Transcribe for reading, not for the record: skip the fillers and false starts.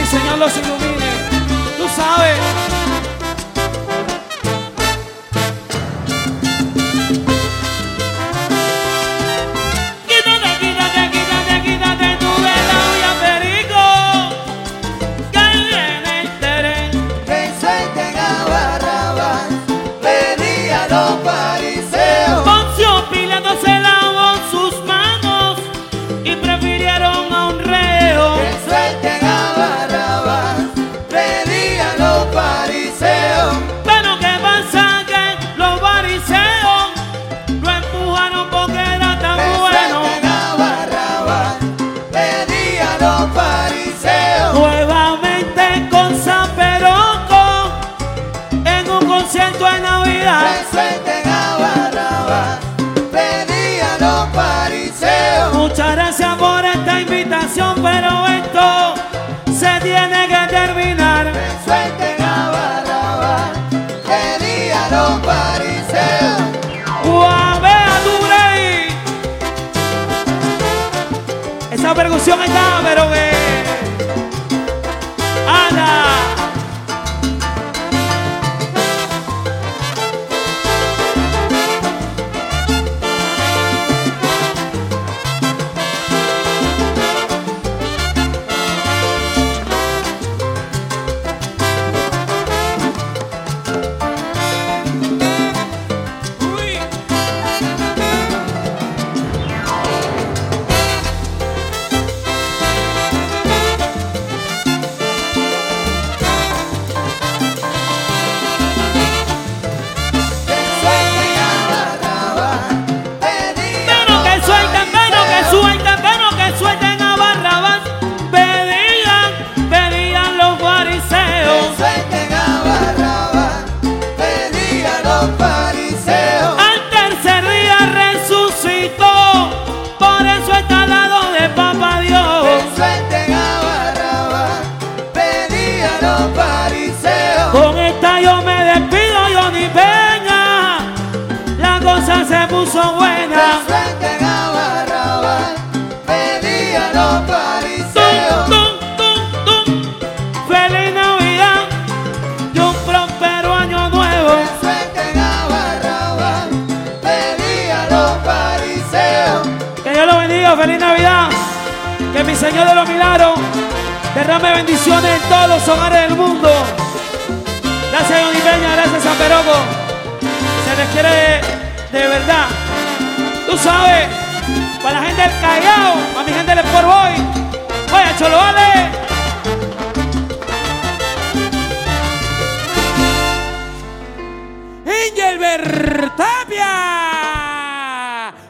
Señor los ilumine. Tú sabes. En Navidad suelten a Barrabás, pedí a los fariseos. Muchas gracias por esta invitación, pero esto se tiene que terminar. Suelten a Barrabás, pedí a los fariseos. ¡Guavea tu rey! Esa percusión está, pero que... ¡Ana! Se puso buena. Suelten a Barrabás, pedí a los fariseos. Feliz Navidad y un próspero año nuevo. Suelten a Barrabás, pedí a los fariseos. Que Dios lo bendiga, feliz Navidad. Que mi Señor de los milagros derrame bendiciones en todos los hogares del mundo. Gracias Johnny Peña, gracias San Peroco. Se les quiere de verdad. Tú sabes, para la gente del Callao, para mi gente del Sport Boy. Vaya, Cholo, vale. Engelbert Tapia.